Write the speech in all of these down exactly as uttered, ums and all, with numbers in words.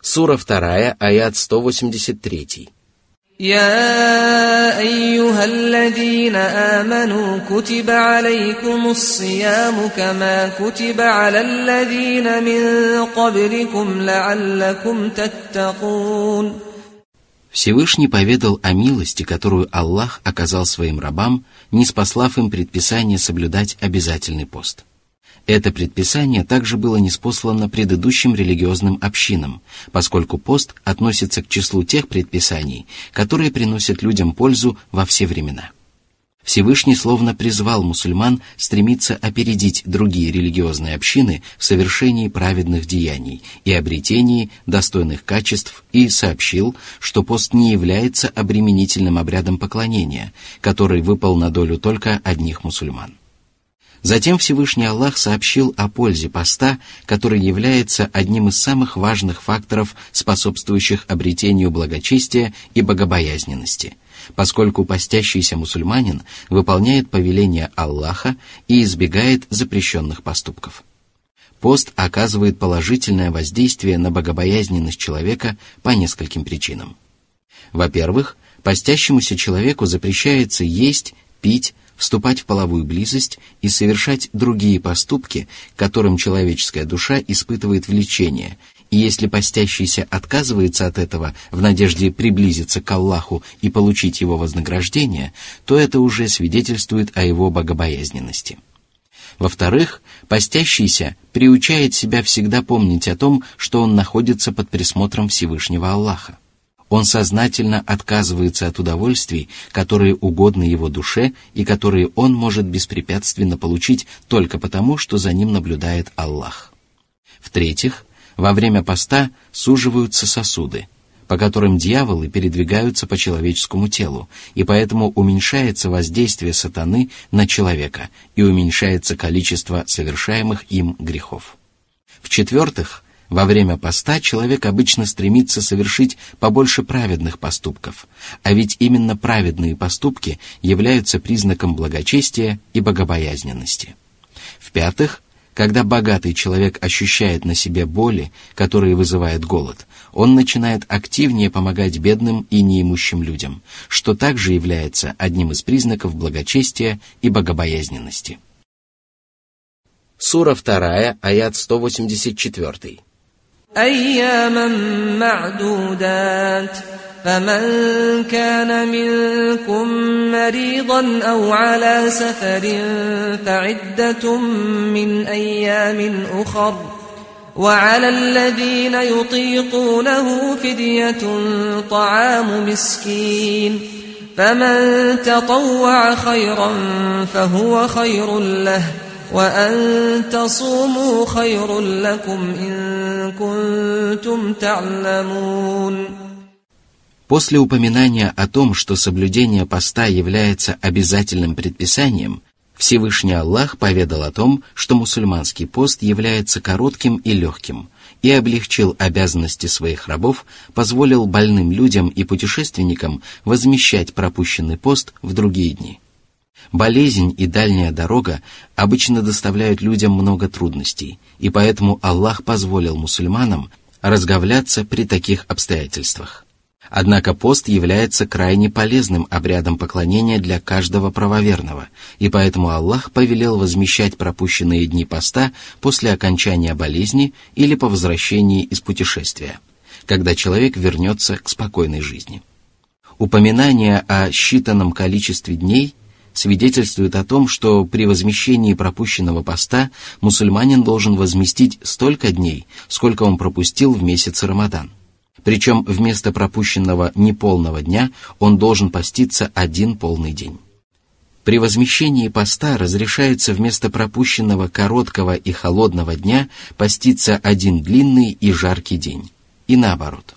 Сура вторая, аят сто восемьдесят три. يا أيها الذين آمنوا كتب عليكم الصيام كما كتب على الذين من قبلكم لعلكم تتقون. Всевышний поведал о милости, которую Аллах оказал своим рабам, ниспослав им предписание соблюдать обязательный пост. Это предписание также было ниспослано предыдущим религиозным общинам, поскольку пост относится к числу тех предписаний, которые приносят людям пользу во все времена. Всевышний словно призвал мусульман стремиться опередить другие религиозные общины в совершении праведных деяний и обретении достойных качеств и сообщил, что пост не является обременительным обрядом поклонения, который выпал на долю только одних мусульман. Затем Всевышний Аллах сообщил о пользе поста, который является одним из самых важных факторов, способствующих обретению благочестия и богобоязненности, поскольку постящийся мусульманин выполняет повеления Аллаха и избегает запрещенных поступков. Пост оказывает положительное воздействие на богобоязненность человека по нескольким причинам. Во-первых, постящемуся человеку запрещается есть, пить, вступать в половую близость и совершать другие поступки, к которым человеческая душа испытывает влечение, и если постящийся отказывается от этого в надежде приблизиться к Аллаху и получить его вознаграждение, то это уже свидетельствует о его богобоязненности. Во-вторых, постящийся приучает себя всегда помнить о том, что он находится под присмотром Всевышнего Аллаха. Он сознательно отказывается от удовольствий, которые угодны его душе и которые он может беспрепятственно получить только потому, что за ним наблюдает Аллах. В-третьих, во время поста суживаются сосуды, по которым дьяволы передвигаются по человеческому телу, и поэтому уменьшается воздействие сатаны на человека и уменьшается количество совершаемых им грехов. В-четвертых, во время поста человек обычно стремится совершить побольше праведных поступков, а ведь именно праведные поступки являются признаком благочестия и богобоязненности. В-пятых, когда богатый человек ощущает на себе боли, которые вызывает голод, он начинает активнее помогать бедным и неимущим людям, что также является одним из признаков благочестия и богобоязненности. Сура вторая, аят сто восемьдесят четыре. أياما معدودات فمن كان منكم مريضا أو على سفر فعدة من أيام أخر وعلى الذين يطيقونه فدية طعام مسكين فمن تطوع خيرا فهو خير له وأن تصوموا خير لكم إن كنتم تعلمون. После упоминания о том, что соблюдение поста является обязательным предписанием, Всевышний Аллах поведал о том, что мусульманский пост является коротким и легким, и облегчил обязанности своих рабов, позволил больным людям и путешественникам возмещать пропущенный пост в другие дни. Болезнь и дальняя дорога обычно доставляют людям много трудностей, и поэтому Аллах позволил мусульманам разговляться при таких обстоятельствах. Однако пост является крайне полезным обрядом поклонения для каждого правоверного, и поэтому Аллах повелел возмещать пропущенные дни поста после окончания болезни или по возвращении из путешествия, когда человек вернется к спокойной жизни. Упоминание о считанном количестве дней свидетельствует о том, что при возмещении пропущенного поста мусульманин должен возместить столько дней, сколько он пропустил в месяц Рамадан. Причем вместо пропущенного неполного дня он должен поститься один полный день. При возмещении поста разрешается вместо пропущенного короткого и холодного дня поститься один длинный и жаркий день, и наоборот.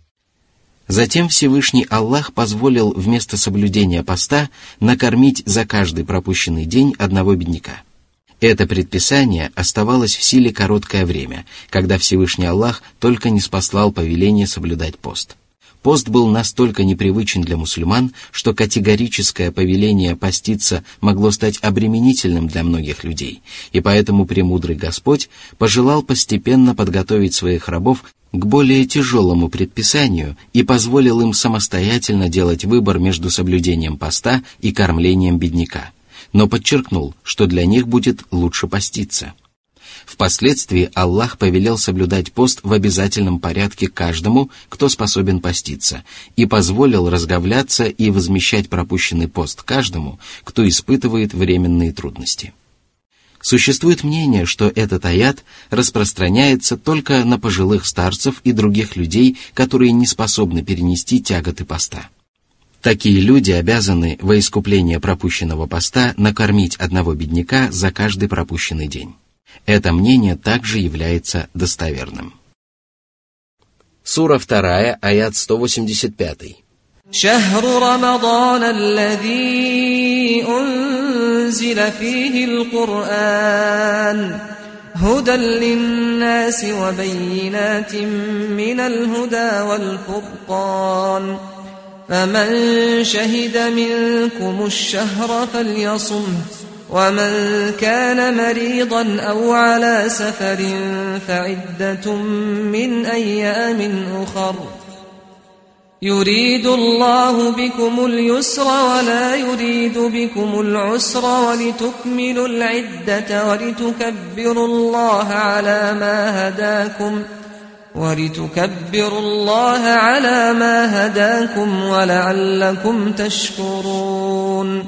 Затем Всевышний Аллах позволил вместо соблюдения поста накормить за каждый пропущенный день одного бедняка. Это предписание оставалось в силе короткое время, когда Всевышний Аллах только ниспослал повеление соблюдать пост. Пост был настолько непривычен для мусульман, что категорическое повеление поститься могло стать обременительным для многих людей, и поэтому премудрый Господь пожелал постепенно подготовить своих рабов к более тяжелому предписанию и позволил им самостоятельно делать выбор между соблюдением поста и кормлением бедняка, но подчеркнул, что для них будет лучше поститься. Впоследствии Аллах повелел соблюдать пост в обязательном порядке каждому, кто способен поститься, и позволил разговляться и возмещать пропущенный пост каждому, кто испытывает временные трудности. Существует мнение, что этот аят распространяется только на пожилых старцев и других людей, которые не способны перенести тяготы поста. Такие люди обязаны во искупление пропущенного поста накормить одного бедняка за каждый пропущенный день. Это мнение также является достоверным. Сура вторая, аят сто восемьдесят пять. شهر رمضان الذي أنزل فيه القرآن هدى للناس وبينات من الهدى والفرقان فمن شهد منكم الشهر فليصمه ومن كان مريضا أو على سفر فعدة من أيام أخر يريد الله بكم اليسر ولا يريد بكم العسر ولتكملوا العدة ولتكبروا الله على ما هداكم ولتكبروا الله على ما هداكم ولعلكم تشكرون.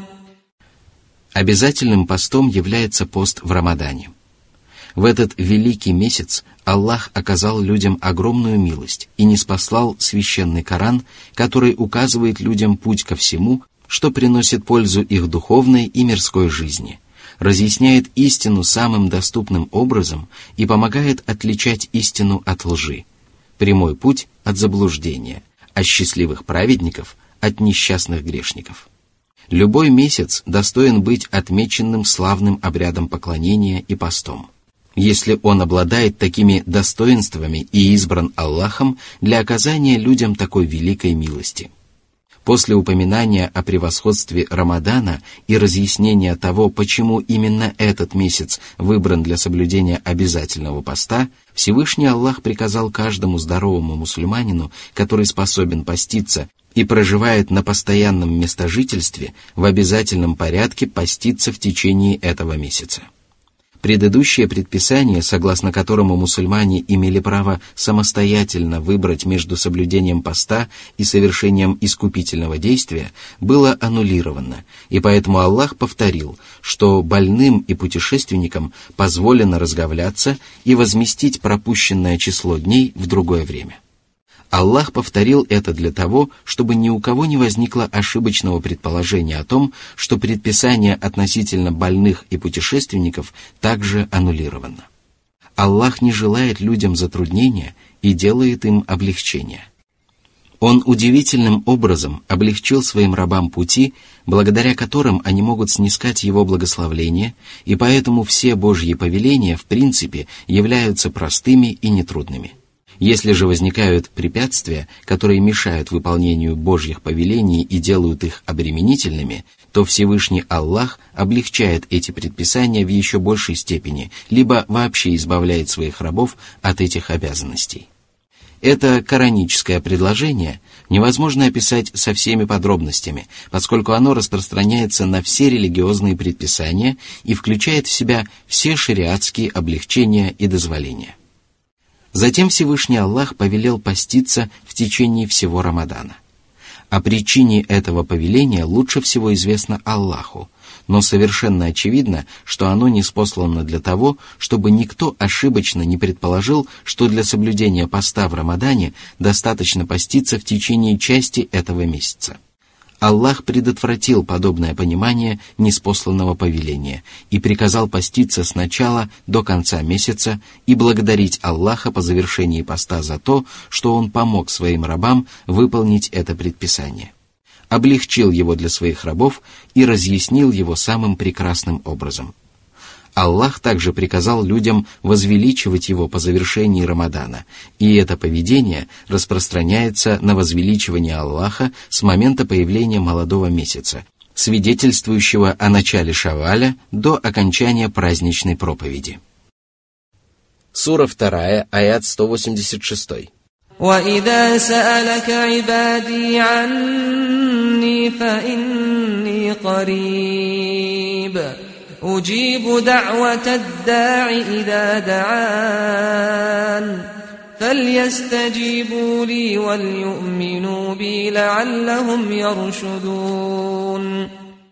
Обязательным постом является пост в Рамадане. В этот великий месяц Аллах оказал людям огромную милость и ниспослал священный Коран, который указывает людям путь ко всему, что приносит пользу их духовной и мирской жизни, разъясняет истину самым доступным образом и помогает отличать истину от лжи, прямой путь от заблуждения, а счастливых праведников от несчастных грешников. Любой месяц достоин быть отмеченным славным обрядом поклонения и постом, если он обладает такими достоинствами и избран Аллахом для оказания людям такой великой милости. После упоминания о превосходстве Рамадана и разъяснения того, почему именно этот месяц выбран для соблюдения обязательного поста, Всевышний Аллах приказал каждому здоровому мусульманину, который способен поститься и проживает на постоянном местожительстве, в обязательном порядке поститься в течение этого месяца. Предыдущее предписание, согласно которому мусульмане имели право самостоятельно выбрать между соблюдением поста и совершением искупительного действия, было аннулировано, и поэтому Аллах повторил, что больным и путешественникам позволено разговляться и возместить пропущенное число дней в другое время. Аллах повторил это для того, чтобы ни у кого не возникло ошибочного предположения о том, что предписание относительно больных и путешественников также аннулировано. Аллах не желает людям затруднения и делает им облегчение. Он удивительным образом облегчил своим рабам пути, благодаря которым они могут снискать его благословление, и поэтому все Божьи повеления в принципе являются простыми и нетрудными. Если же возникают препятствия, которые мешают выполнению Божьих повелений и делают их обременительными, то Всевышний Аллах облегчает эти предписания в еще большей степени, либо вообще избавляет своих рабов от этих обязанностей. Это кораническое предложение невозможно описать со всеми подробностями, поскольку оно распространяется на все религиозные предписания и включает в себя все шариатские облегчения и дозволения. Затем Всевышний Аллах повелел поститься в течение всего Рамадана. О причине этого повеления лучше всего известно Аллаху, но совершенно очевидно, что оно ниспослано для того, чтобы никто ошибочно не предположил, что для соблюдения поста в Рамадане достаточно поститься в течение части этого месяца. Аллах предотвратил подобное понимание ниспосланного повеления и приказал поститься с начала до конца месяца и благодарить Аллаха по завершении поста за то, что Он помог своим рабам выполнить это предписание, облегчил его для своих рабов и разъяснил его самым прекрасным образом. Аллах также приказал людям возвеличивать его по завершении Рамадана, и это поведение распространяется на возвеличивание Аллаха с момента появления молодого месяца, свидетельствующего о начале Шаваля до окончания праздничной проповеди. Сура вторая, аят сто восемьдесят шесть. وإذا سألك عبادي عني فإني قريب أجيب دعوة الداع إذا دعان فليستجيبوا لي وليؤمنوا بي لعلهم يرشدون.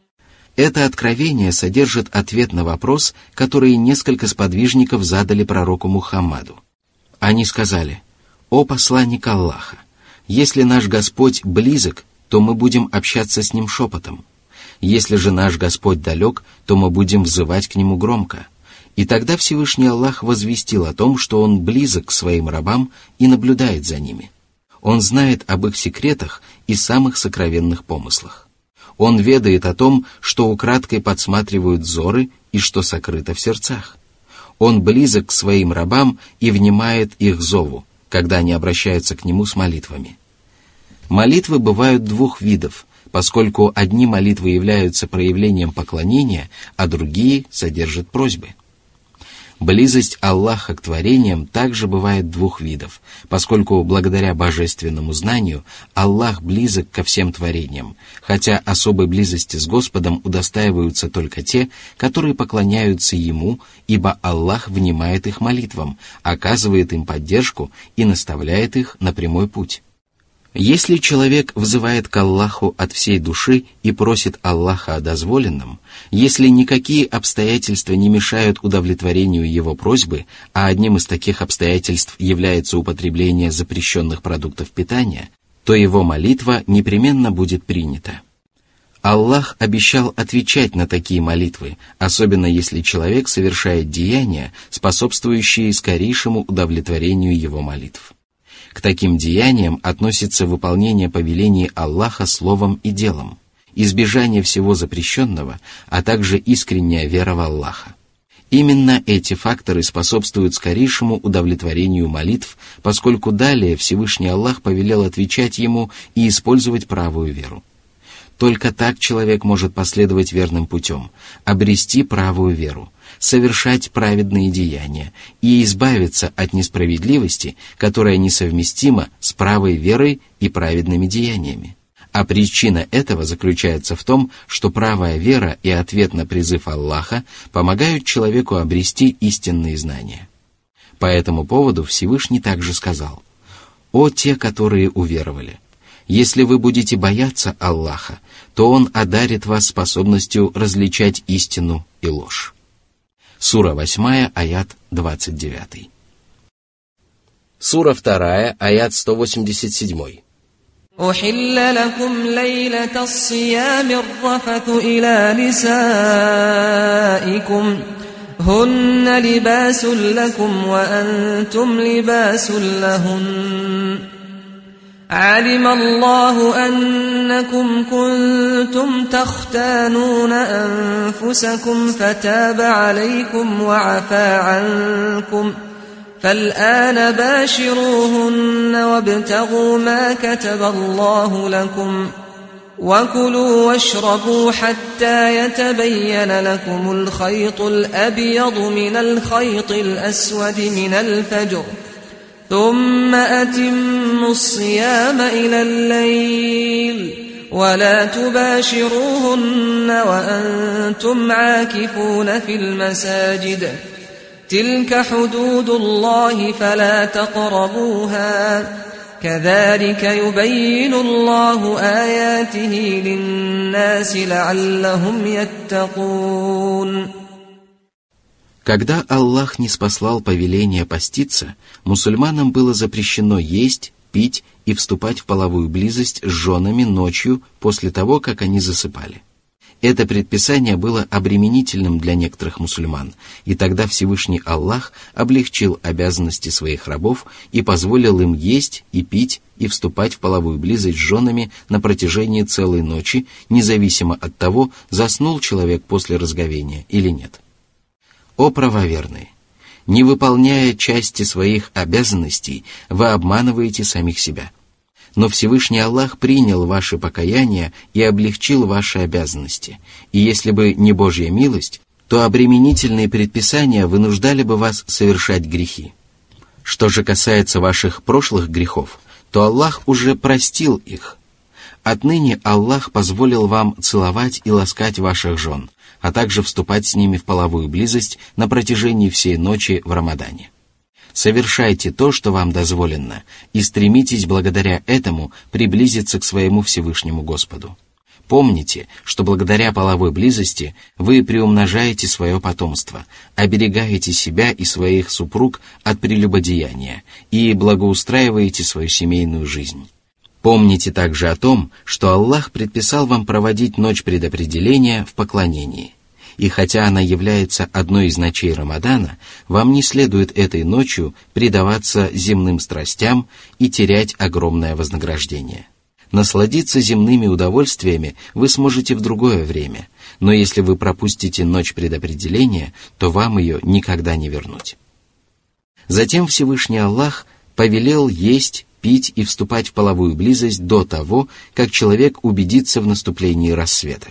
Это откровение содержит ответ на вопрос, который несколько сподвижников задали пророку Мухаммаду. Они сказали: «О посланник Аллаха, если наш Господь близок, то мы будем общаться с Ним шепотом. Если же наш Господь далек, то мы будем взывать к Нему громко». И тогда Всевышний Аллах возвестил о том, что Он близок к Своим рабам и наблюдает за ними. Он знает об их секретах и самых сокровенных помыслах. Он ведает о том, что украдкой подсматривают взоры и что сокрыто в сердцах. Он близок к Своим рабам и внимает их зову, когда они обращаются к Нему с молитвами. Молитвы бывают двух видов, поскольку одни молитвы являются проявлением поклонения, а другие содержат просьбы. Близость Аллаха к творениям также бывает двух видов, поскольку благодаря божественному знанию Аллах близок ко всем творениям, хотя особой близости с Господом удостаиваются только те, которые поклоняются Ему, ибо Аллах внимает их молитвам, оказывает им поддержку и наставляет их на прямой путь. Если человек взывает к Аллаху от всей души и просит Аллаха о дозволенном, если никакие обстоятельства не мешают удовлетворению его просьбы, а одним из таких обстоятельств является употребление запрещенных продуктов питания, то его молитва непременно будет принята. Аллах обещал отвечать на такие молитвы, особенно если человек совершает деяния, способствующие скорейшему удовлетворению его молитв. К таким деяниям относится выполнение повелений Аллаха словом и делом, избежание всего запрещенного, а также искренняя вера в Аллаха. Именно эти факторы способствуют скорейшему удовлетворению молитв, поскольку далее Всевышний Аллах повелел отвечать ему и использовать правую веру. Только так человек может последовать верным путем, обрести правую веру, совершать праведные деяния и избавиться от несправедливости, которая несовместима с правой верой и праведными деяниями. А причина этого заключается в том, что правая вера и ответ на призыв Аллаха помогают человеку обрести истинные знания. По этому поводу Всевышний также сказал: «О те, которые уверовали! Если вы будете бояться Аллаха, то Он одарит вас способностью различать истину и ложь». Сура восьмая, аят двадцать девятый. Сура вторая, аят сто восемьдесят семь. أحل لكم ليلة الصيام الرفث إلى نسائكم هن لباس لكم وأنتم لباس لهن علم الله أنكم كنتم تختانون أنفسكم فتاب عليكم وعفى عنكم فالآن باشروهن وابتغوا ما كتب الله لكم وكلوا واشربوا حتى يتبين لكم الخيط الأبيض من الخيط الأسود من الفجر ثم أتموا الصيام إلى الليل ولا تباشروهن وأنتم عاكفون في المساجد تلك حدود الله فلا تقربوها كذلك يبين الله آياته للناس لعلهم يتقون. Когда Аллах ниспослал повеление поститься, мусульманам было запрещено есть, пить и вступать в половую близость с женами ночью после того, как они засыпали. Это предписание было обременительным для некоторых мусульман, и тогда Всевышний Аллах облегчил обязанности своих рабов и позволил им есть и пить и вступать в половую близость с женами на протяжении целой ночи, независимо от того, заснул человек после разговения или нет. О правоверные! Не выполняя части своих обязанностей, вы обманываете самих себя. Но Всевышний Аллах принял ваше покаяние и облегчил ваши обязанности, и если бы не Божья милость, то обременительные предписания вынуждали бы вас совершать грехи. Что же касается ваших прошлых грехов, то Аллах уже простил их. Отныне Аллах позволил вам целовать и ласкать ваших жен, а также вступать с ними в половую близость на протяжении всей ночи в Рамадане. Совершайте то, что вам дозволено, и стремитесь благодаря этому приблизиться к своему Всевышнему Господу. Помните, что благодаря половой близости вы приумножаете свое потомство, оберегаете себя и своих супруг от прелюбодеяния и благоустраиваете свою семейную жизнь. Помните также о том, что Аллах предписал вам проводить ночь предопределения в поклонении. И хотя она является одной из ночей Рамадана, вам не следует этой ночью предаваться земным страстям и терять огромное вознаграждение. Насладиться земными удовольствиями вы сможете в другое время, но если вы пропустите ночь предопределения, то вам ее никогда не вернуть. Затем Всевышний Аллах повелел есть, пить и вступать в половую близость до того, как человек убедится в наступлении рассвета.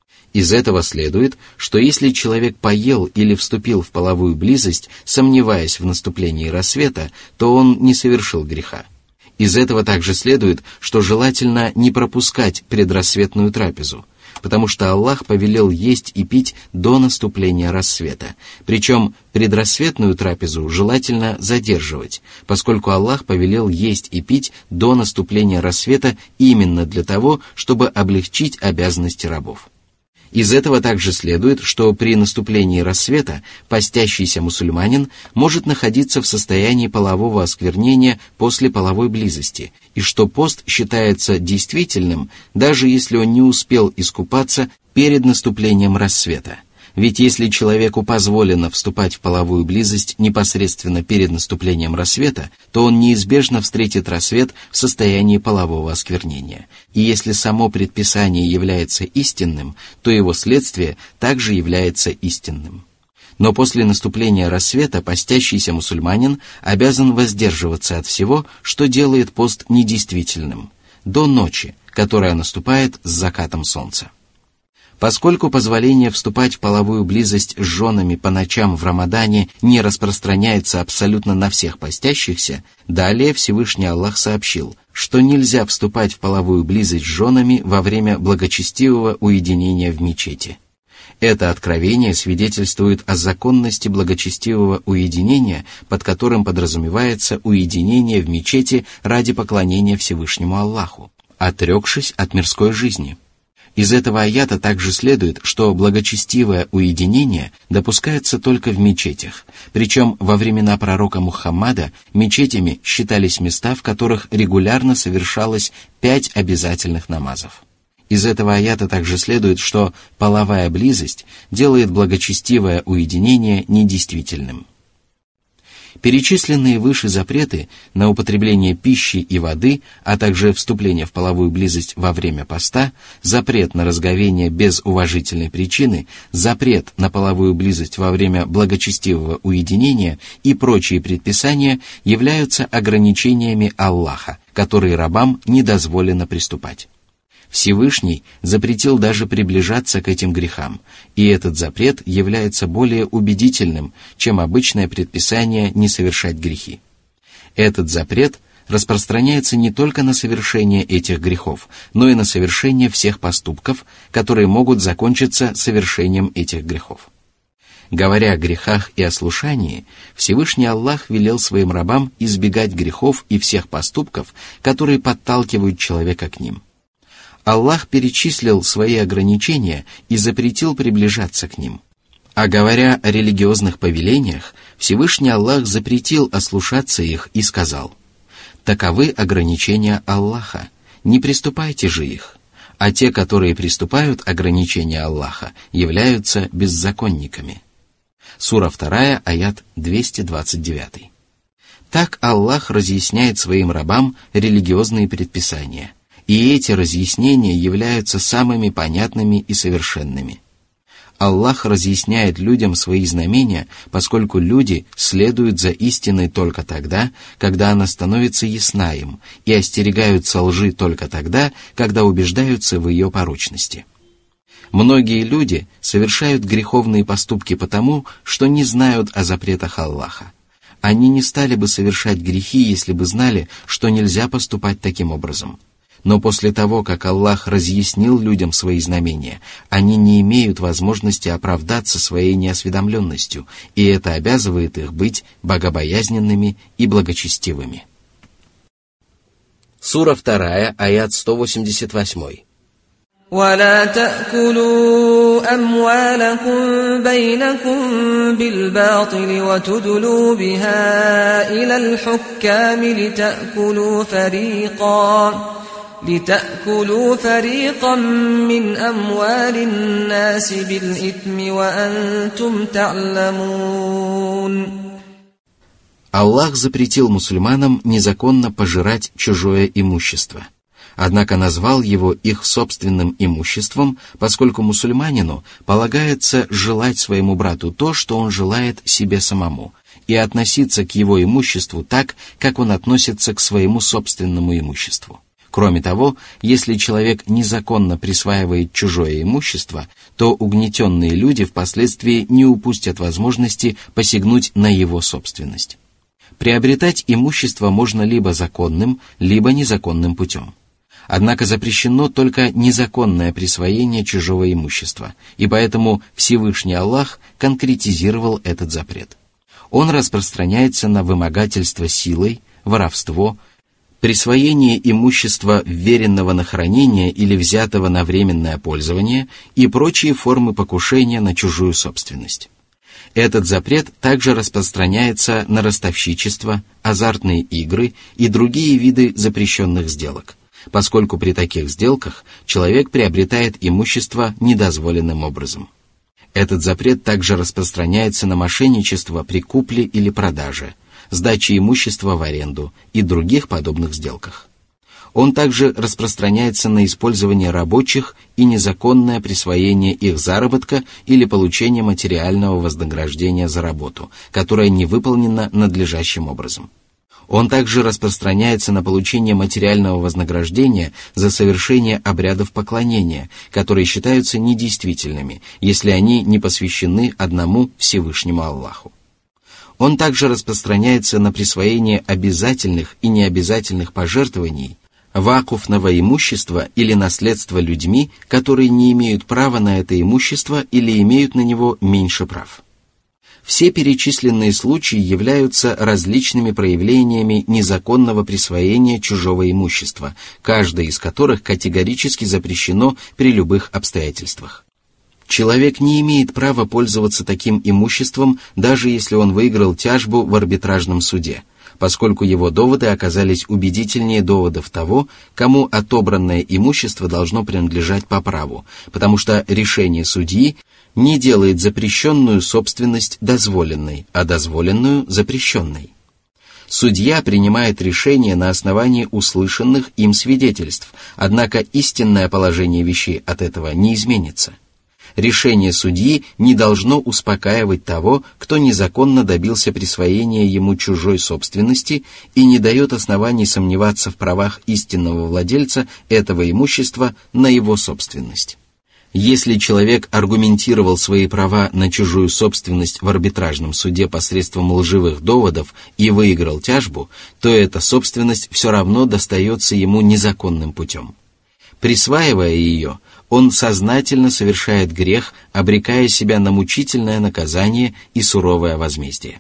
Из этого следует, что если человек поел или вступил в половую близость, сомневаясь в наступлении рассвета, то он не совершил греха. Из этого также следует, что желательно не пропускать предрассветную трапезу, потому что Аллах повелел есть и пить до наступления рассвета, причем предрассветную трапезу желательно задерживать, поскольку Аллах повелел есть и пить до наступления рассвета именно для того, чтобы облегчить обязанности рабов. Из этого также следует, что при наступлении рассвета постящийся мусульманин может находиться в состоянии полового осквернения после половой близости, и что пост считается действительным, даже если он не успел искупаться перед наступлением рассвета. Ведь если человеку позволено вступать в половую близость непосредственно перед наступлением рассвета, то он неизбежно встретит рассвет в состоянии полового осквернения. И если само предписание является истинным, то его следствие также является истинным. Но после наступления рассвета постящийся мусульманин обязан воздерживаться от всего, что делает пост недействительным, до ночи, которая наступает с закатом солнца. Поскольку позволение вступать в половую близость с женами по ночам в Рамадане не распространяется абсолютно на всех постящихся, далее Всевышний Аллах сообщил, что нельзя вступать в половую близость с женами во время благочестивого уединения в мечети. Это откровение свидетельствует о законности благочестивого уединения, под которым подразумевается уединение в мечети ради поклонения Всевышнему Аллаху, отрекшись от мирской жизни. Из этого аята также следует, что благочестивое уединение допускается только в мечетях, причем во времена пророка Мухаммада мечетями считались места, в которых регулярно совершалось пять обязательных намазов. Из этого аята также следует, что половая близость делает благочестивое уединение недействительным. Перечисленные выше запреты на употребление пищи и воды, а также вступление в половую близость во время поста, запрет на разговение без уважительной причины, запрет на половую близость во время благочестивого уединения и прочие предписания являются ограничениями Аллаха, которые рабам не дозволено приступать. Всевышний запретил даже приближаться к этим грехам, и этот запрет является более убедительным, чем обычное предписание не совершать грехи. Этот запрет распространяется не только на совершение этих грехов, но и на совершение всех поступков, которые могут закончиться совершением этих грехов. Говоря о грехах и ослушании, Всевышний Аллах велел своим рабам избегать грехов и всех поступков, которые подталкивают человека к ним. Аллах перечислил свои ограничения и запретил приближаться к ним. А говоря о религиозных повелениях, Всевышний Аллах запретил ослушаться их и сказал: «Таковы ограничения Аллаха, не приступайте же их, а те, которые приступают ограничения Аллаха, являются беззаконниками». Сура два, аят двести двадцать девять. Так Аллах разъясняет своим рабам религиозные предписания, и эти разъяснения являются самыми понятными и совершенными. Аллах разъясняет людям свои знамения, поскольку люди следуют за истиной только тогда, когда она становится ясна им, и остерегаются лжи только тогда, когда убеждаются в ее порочности. Многие люди совершают греховные поступки потому, что не знают о запретах Аллаха. Они не стали бы совершать грехи, если бы знали, что нельзя поступать таким образом. Но после того, как Аллах разъяснил людям свои знамения, они не имеют возможности оправдаться своей неосведомленностью, и это обязывает их быть богобоязненными и благочестивыми. Сура вторая, аят сто восемьдесят восемь. ولا تأكلوا أموالكم بينكم بالباطل وتدلوا بها إلى الحكام لتأكلوا فريقا لتأكلوا فريقا من أموال الناس بالإثم وأنتم تعلمون. Аллах запретил мусульманам незаконно пожирать чужое имущество. Однако назвал его их собственным имуществом, поскольку мусульманину полагается желать своему брату то, что он желает себе самому, и относиться к его имуществу так, как он относится к своему собственному имуществу. Кроме того, если человек незаконно присваивает чужое имущество, то угнетенные люди впоследствии не упустят возможности посягнуть на его собственность. Приобретать имущество можно либо законным, либо незаконным путем. Однако запрещено только незаконное присвоение чужого имущества, и поэтому Всевышний Аллах конкретизировал этот запрет. Он распространяется на вымогательство силой, воровство, присвоение имущества, вверенного на хранение или взятого на временное пользование и прочие формы покушения на чужую собственность. Этот запрет также распространяется на ростовщичество, азартные игры и другие виды запрещенных сделок, поскольку при таких сделках человек приобретает имущество недозволенным образом. Этот запрет также распространяется на мошенничество при купле или продаже, сдаче имущества в аренду и других подобных сделках. Он также распространяется на использование рабочих и незаконное присвоение их заработка или получение материального вознаграждения за работу, которая не выполнена надлежащим образом. Он также распространяется на получение материального вознаграждения за совершение обрядов поклонения, которые считаются недействительными, если они не посвящены одному Всевышнему Аллаху. Он также распространяется на присвоение обязательных и необязательных пожертвований, вакуфного имущества или наследства людьми, которые не имеют права на это имущество или имеют на него меньше прав. Все перечисленные случаи являются различными проявлениями незаконного присвоения чужого имущества, каждое из которых категорически запрещено при любых обстоятельствах. Человек не имеет права пользоваться таким имуществом, даже если он выиграл тяжбу в арбитражном суде, поскольку его доводы оказались убедительнее доводов того, кому отобранное имущество должно принадлежать по праву, потому что решение судьи не делает запрещенную собственность дозволенной, а дозволенную запрещенной. Судья принимает решение на основании услышанных им свидетельств, однако истинное положение вещей от этого не изменится. Решение судьи не должно успокаивать того, кто незаконно добился присвоения ему чужой собственности и не дает оснований сомневаться в правах истинного владельца этого имущества на его собственность. Если человек аргументировал свои права на чужую собственность в арбитражном суде посредством лживых доводов и выиграл тяжбу, то эта собственность все равно достается ему незаконным путем. Присваивая ее, он сознательно совершает грех, обрекая себя на мучительное наказание и суровое возмездие.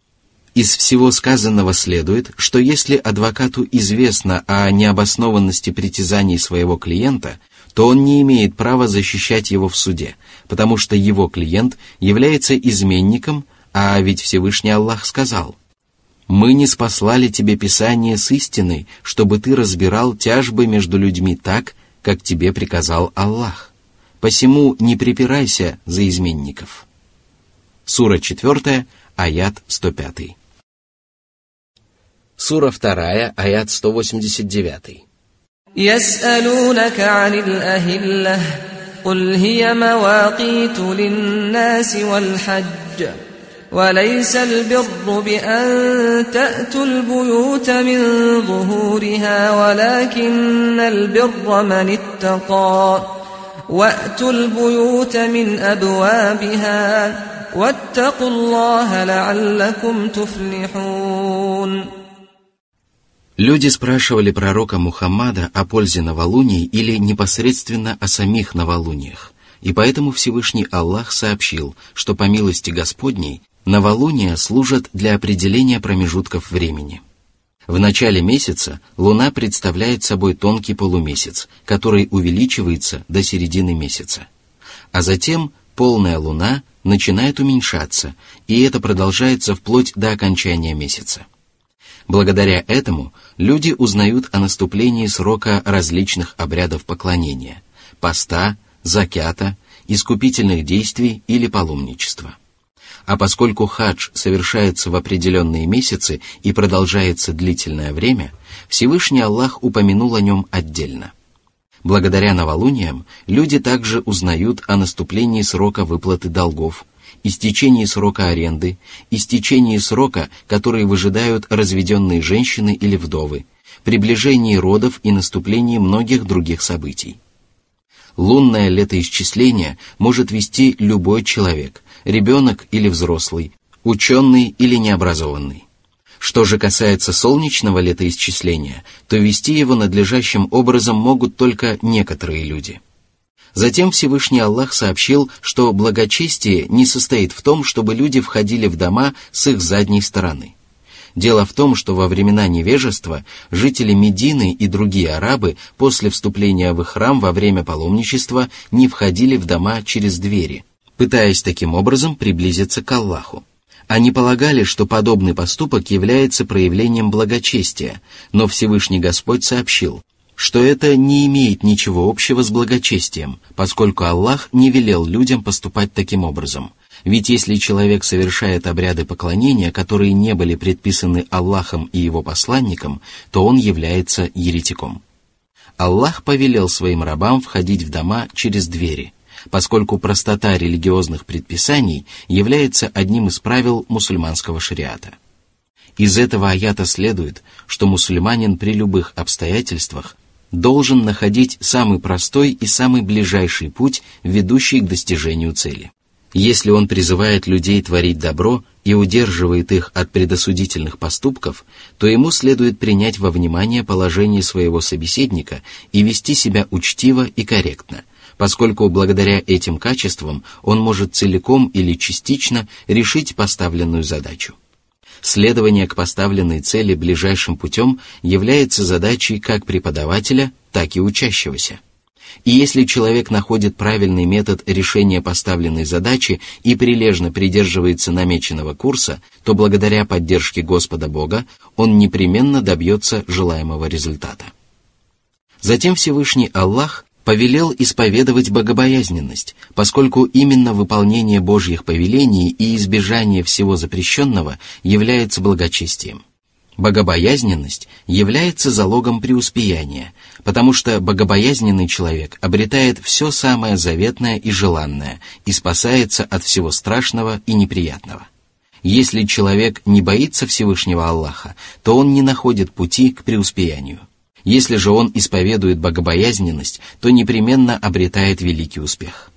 Из всего сказанного следует, что если адвокату известно о необоснованности притязаний своего клиента, то он не имеет права защищать его в суде, потому что его клиент является изменником, а ведь Всевышний Аллах сказал: «Мы ниспослали тебе Писание с истиной, чтобы ты разбирал тяжбы между людьми так, как тебе приказал Аллах. Посему не припирайся за изменников». Сура четвертая, аят сто пятый. Сура вторая, аят сто восемьдесят девятый. يسألونك عن الأهلة قل هي مواقيت للناس والحج وليس البر بأن تأتوا البيوت من ظهورها ولكن البر من اتقى وأتوا البيوت من أبوابها واتقوا الله لعلكم تفلحون. Люди спрашивали пророка Мухаммада о пользе новолуний или непосредственно о самих новолуниях, и поэтому Всевышний Аллах сообщил, что по милости Господней новолуния служат для определения промежутков времени. В начале месяца луна представляет собой тонкий полумесяц, который увеличивается до середины месяца. А затем полная луна начинает уменьшаться, и это продолжается вплоть до окончания месяца. Благодаря этому люди узнают о наступлении срока различных обрядов поклонения – поста, закята, искупительных действий или паломничества. А поскольку хадж совершается в определенные месяцы и продолжается длительное время, Всевышний Аллах упомянул о нем отдельно. Благодаря новолуниям люди также узнают о наступлении срока выплаты долгов, истечении срока аренды, истечении срока, который выжидают разведенные женщины или вдовы, приближении родов и наступлении многих других событий. Лунное летоисчисление может вести любой человек, ребенок или взрослый, ученый или необразованный. Что же касается солнечного летоисчисления, то вести его надлежащим образом могут только некоторые люди. Затем Всевышний Аллах сообщил, что благочестие не состоит в том, чтобы люди входили в дома с их задней стороны. Дело в том, что во времена невежества жители Медины и другие арабы после вступления в их храм во время паломничества не входили в дома через двери, пытаясь таким образом приблизиться к Аллаху. Они полагали, что подобный поступок является проявлением благочестия, но Всевышний Господь сообщил, что это не имеет ничего общего с благочестием, поскольку Аллах не велел людям поступать таким образом. Ведь если человек совершает обряды поклонения, которые не были предписаны Аллахом и его посланником, то он является еретиком. Аллах повелел своим рабам входить в дома через двери, поскольку простота религиозных предписаний является одним из правил мусульманского шариата. Из этого аята следует, что мусульманин при любых обстоятельствах должен находить самый простой и самый ближайший путь, ведущий к достижению цели. Если он призывает людей творить добро и удерживает их от предосудительных поступков, то ему следует принять во внимание положение своего собеседника и вести себя учтиво и корректно, поскольку благодаря этим качествам он может целиком или частично решить поставленную задачу. Следование к поставленной цели ближайшим путем является задачей как преподавателя, так и учащегося. И если человек находит правильный метод решения поставленной задачи и прилежно придерживается намеченного курса, то благодаря поддержке Господа Бога он непременно добьется желаемого результата. Затем Всевышний Аллах повелел исповедовать богобоязненность, поскольку именно выполнение Божьих повелений и избежание всего запрещенного является благочестием. Богобоязненность является залогом преуспеяния, потому что богобоязненный человек обретает все самое заветное и желанное и спасается от всего страшного и неприятного. Если человек не боится Всевышнего Аллаха, то он не находит пути к преуспеянию. Если же он исповедует богобоязненность, то непременно обретает великий успех.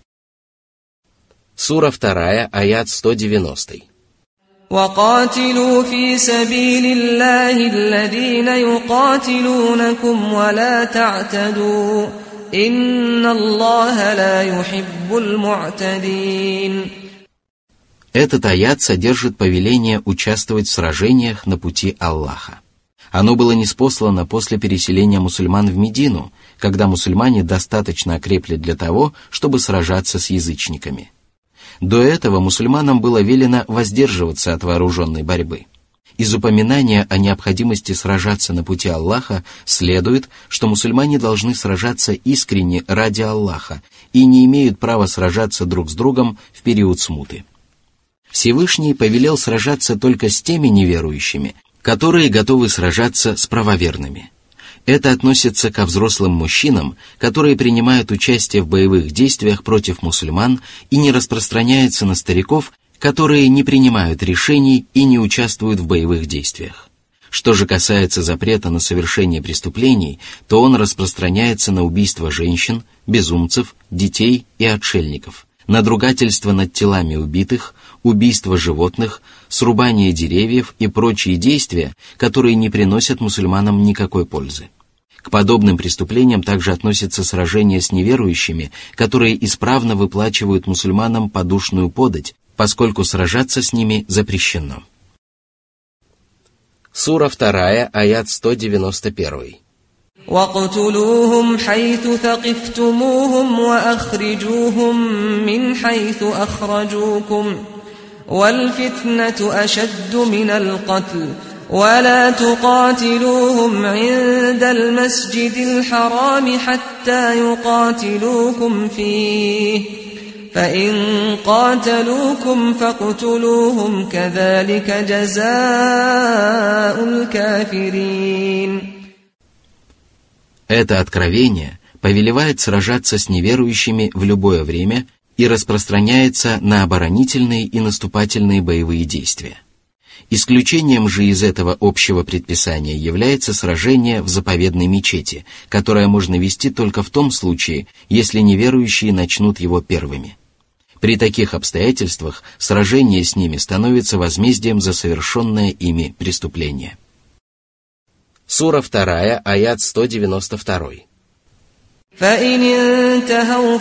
Сура вторая, аят сто девяностый. وَقَاتِلُوا فِي سَبِيلِ اللَّهِ الَّذِينَ يُقَاتِلُونَكُمْ وَلَا تَعْتَدُوا إِنَّ اللَّهَ لَا يُحِبُّ الْمُعْتَدِينَ. Этот аят содержит повеление участвовать в сражениях на пути Аллаха. Оно было ниспослано после переселения мусульман в Медину, когда мусульмане достаточно окрепли для того, чтобы сражаться с язычниками. До этого мусульманам было велено воздерживаться от вооруженной борьбы. Из упоминания о необходимости сражаться на пути Аллаха следует, что мусульмане должны сражаться искренне ради Аллаха и не имеют права сражаться друг с другом в период смуты. Всевышний повелел сражаться только с теми неверующими, которые готовы сражаться с правоверными. Это относится ко взрослым мужчинам, которые принимают участие в боевых действиях против мусульман, и не распространяется на стариков, которые не принимают решений и не участвуют в боевых действиях. Что же касается запрета на совершение преступлений, то он распространяется на убийство женщин, безумцев, детей и отшельников, надругательство над телами убитых, убийство животных, срубание деревьев и прочие действия, которые не приносят мусульманам никакой пользы. К подобным преступлениям также относятся сражения с неверующими, которые исправно выплачивают мусульманам подушную подать, поскольку сражаться с ними запрещено. Сура вторая, аят сто девяносто один. وَاقْتُلُوهُمْ حَيْثُ ثَقِفْتُمُوهُمْ وَأَخْرِجُوهُمْ مِنْ حَيْثُ أَخْرَجُوكُمْ وَالْفِتْنَةُ أَشَدُّ مِنَ الْقَتْلِ وَلَا تُقَاتِلُوهُمْ عِندَ الْمَسْجِدِ الْحَرَامِ حَتَّى يُقَاتِلُوكُمْ فِيهِ فَإِنْ قَاتَلُوكُمْ فَاقْتُلُوهُمْ كَذَلِكَ جَزَاءُ الْكَافِرِينَ. Это откровение повелевает сражаться с неверующими в любое время и распространяется на оборонительные и наступательные боевые действия. Исключением же из этого общего предписания является сражение в заповедной мечети, которое можно вести только в том случае, если неверующие начнут его первыми. При таких обстоятельствах сражение с ними становится возмездием за совершенное ими преступление. Сура вторая, аят сто девяносто два. فَإِنِ انْتَهَوْا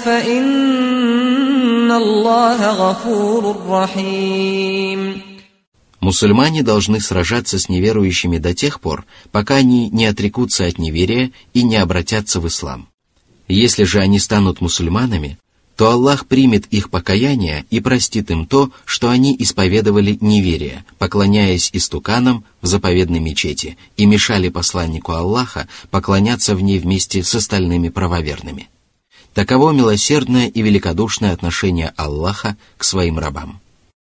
فَإِنَّ اللَّهَ غَفُورٌ رَحِيمٌ. Мусульмане должны сражаться с неверующими до тех пор, пока они не отрекутся от неверия и не обратятся в ислам. Если же они станут мусульманами, то Аллах примет их покаяние и простит им то, что они исповедовали неверие, поклоняясь истуканам в заповедной мечети и мешали посланнику Аллаха поклоняться в ней вместе с остальными правоверными. Таково милосердное и великодушное отношение Аллаха к своим рабам.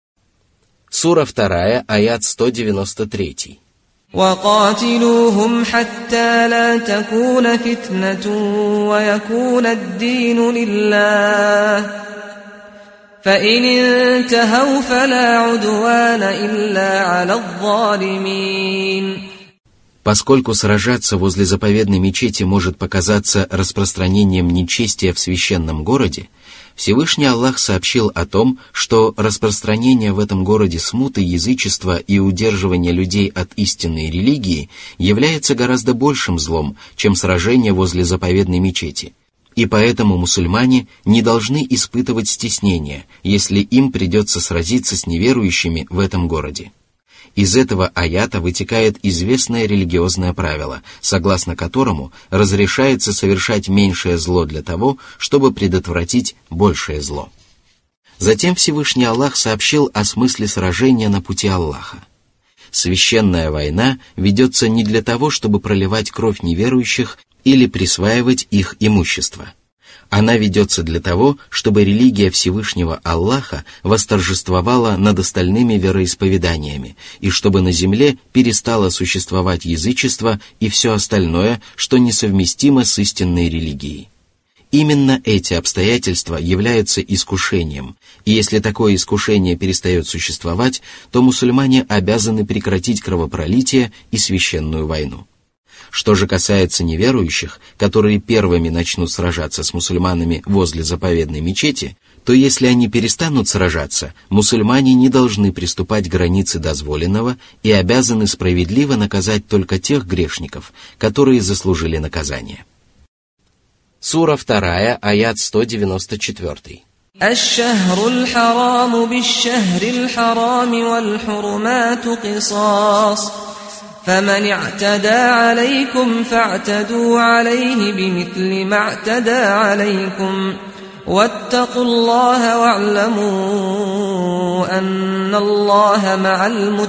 Сура вторая, аят сто девяносто три. وَقَاتِلُوهُمْ حَتَّى لَا تَكُونَ فِتْنَةٌ وَيَكُونَ الدِّينُ لِلَّهِ فَإِنِ انْتَهَوْا فَلَا عُدْوَانَ إِلَّا عَلَى الظَّالِمِينَ. Поскольку сражаться возле заповедной мечети может показаться распространением нечестия в священном городе, Всевышний Аллах сообщил о том, что распространение в этом городе смуты, язычества и удерживание людей от истинной религии является гораздо большим злом, чем сражение возле заповедной мечети. И поэтому мусульмане не должны испытывать стеснения, если им придется сразиться с неверующими в этом городе. Из этого аята вытекает известное религиозное правило, согласно которому разрешается совершать меньшее зло для того, чтобы предотвратить большее зло. Затем Всевышний Аллах сообщил о смысле сражения на пути Аллаха. Священная война ведется не для того, чтобы проливать кровь неверующих или присваивать их имущество. Она ведется для того, чтобы религия Всевышнего Аллаха восторжествовала над остальными вероисповеданиями, и чтобы на земле перестало существовать язычество и все остальное, что несовместимо с истинной религией. Именно эти обстоятельства являются искушением, и если такое искушение перестает существовать, то мусульмане обязаны прекратить кровопролитие и священную войну. Что же касается неверующих, которые первыми начнут сражаться с мусульманами возле заповедной мечети, то если они перестанут сражаться, мусульмане не должны приступать к границе дозволенного и обязаны справедливо наказать только тех грешников, которые заслужили наказание. Сура вторая, аят сто девяносто четыре. الشهر الحرام بالشهر الحرام والحرمات قصاص فمن اعتدى عليكم فاعتدوا عليه بمثل ما اعتدى عليكم واتقوا الله واعلموا أن الله مع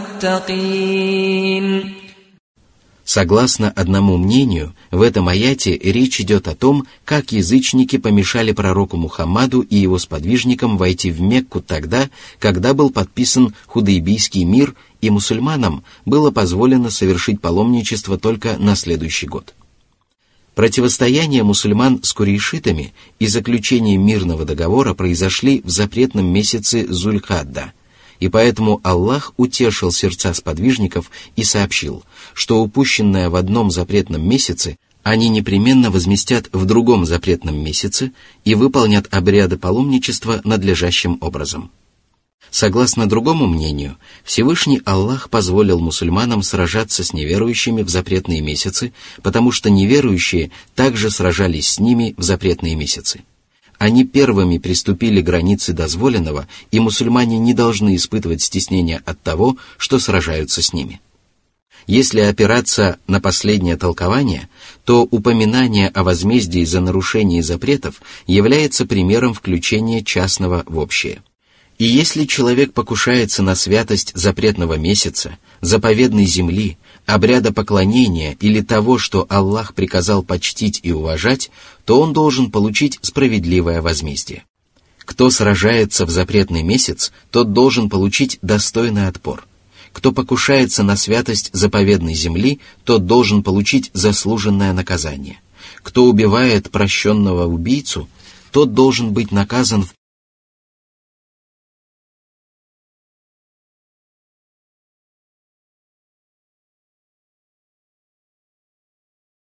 المتقين. Согласно одному мнению, в этом аяте речь идет о том, как язычники помешали пророку Мухаммаду и его сподвижникам войти в Мекку тогда, когда был подписан Худайбийский мир, и мусульманам было позволено совершить паломничество только на следующий год. Противостояние мусульман с курейшитами и заключение мирного договора произошли в запретном месяце Зуль-Кадда, и поэтому Аллах утешил сердца сподвижников и сообщил, что упущенное в одном запретном месяце они непременно возместят в другом запретном месяце и выполнят обряды паломничества надлежащим образом. Согласно другому мнению, Всевышний Аллах позволил мусульманам сражаться с неверующими в запретные месяцы, потому что неверующие также сражались с ними в запретные месяцы. Они первыми приступили к границе дозволенного, и мусульмане не должны испытывать стеснения от того, что сражаются с ними. Если опираться на последнее толкование, то упоминание о возмездии за нарушение запретов является примером включения частного в общее. И если человек покушается на святость запретного месяца, заповедной земли, обряда поклонения или того, что Аллах приказал почтить и уважать, то он должен получить справедливое возмездие. Кто сражается в запретный месяц, тот должен получить достойный отпор. Кто покушается на святость заповедной земли, тот должен получить заслуженное наказание. Кто убивает прощенного убийцу, тот должен быть наказан в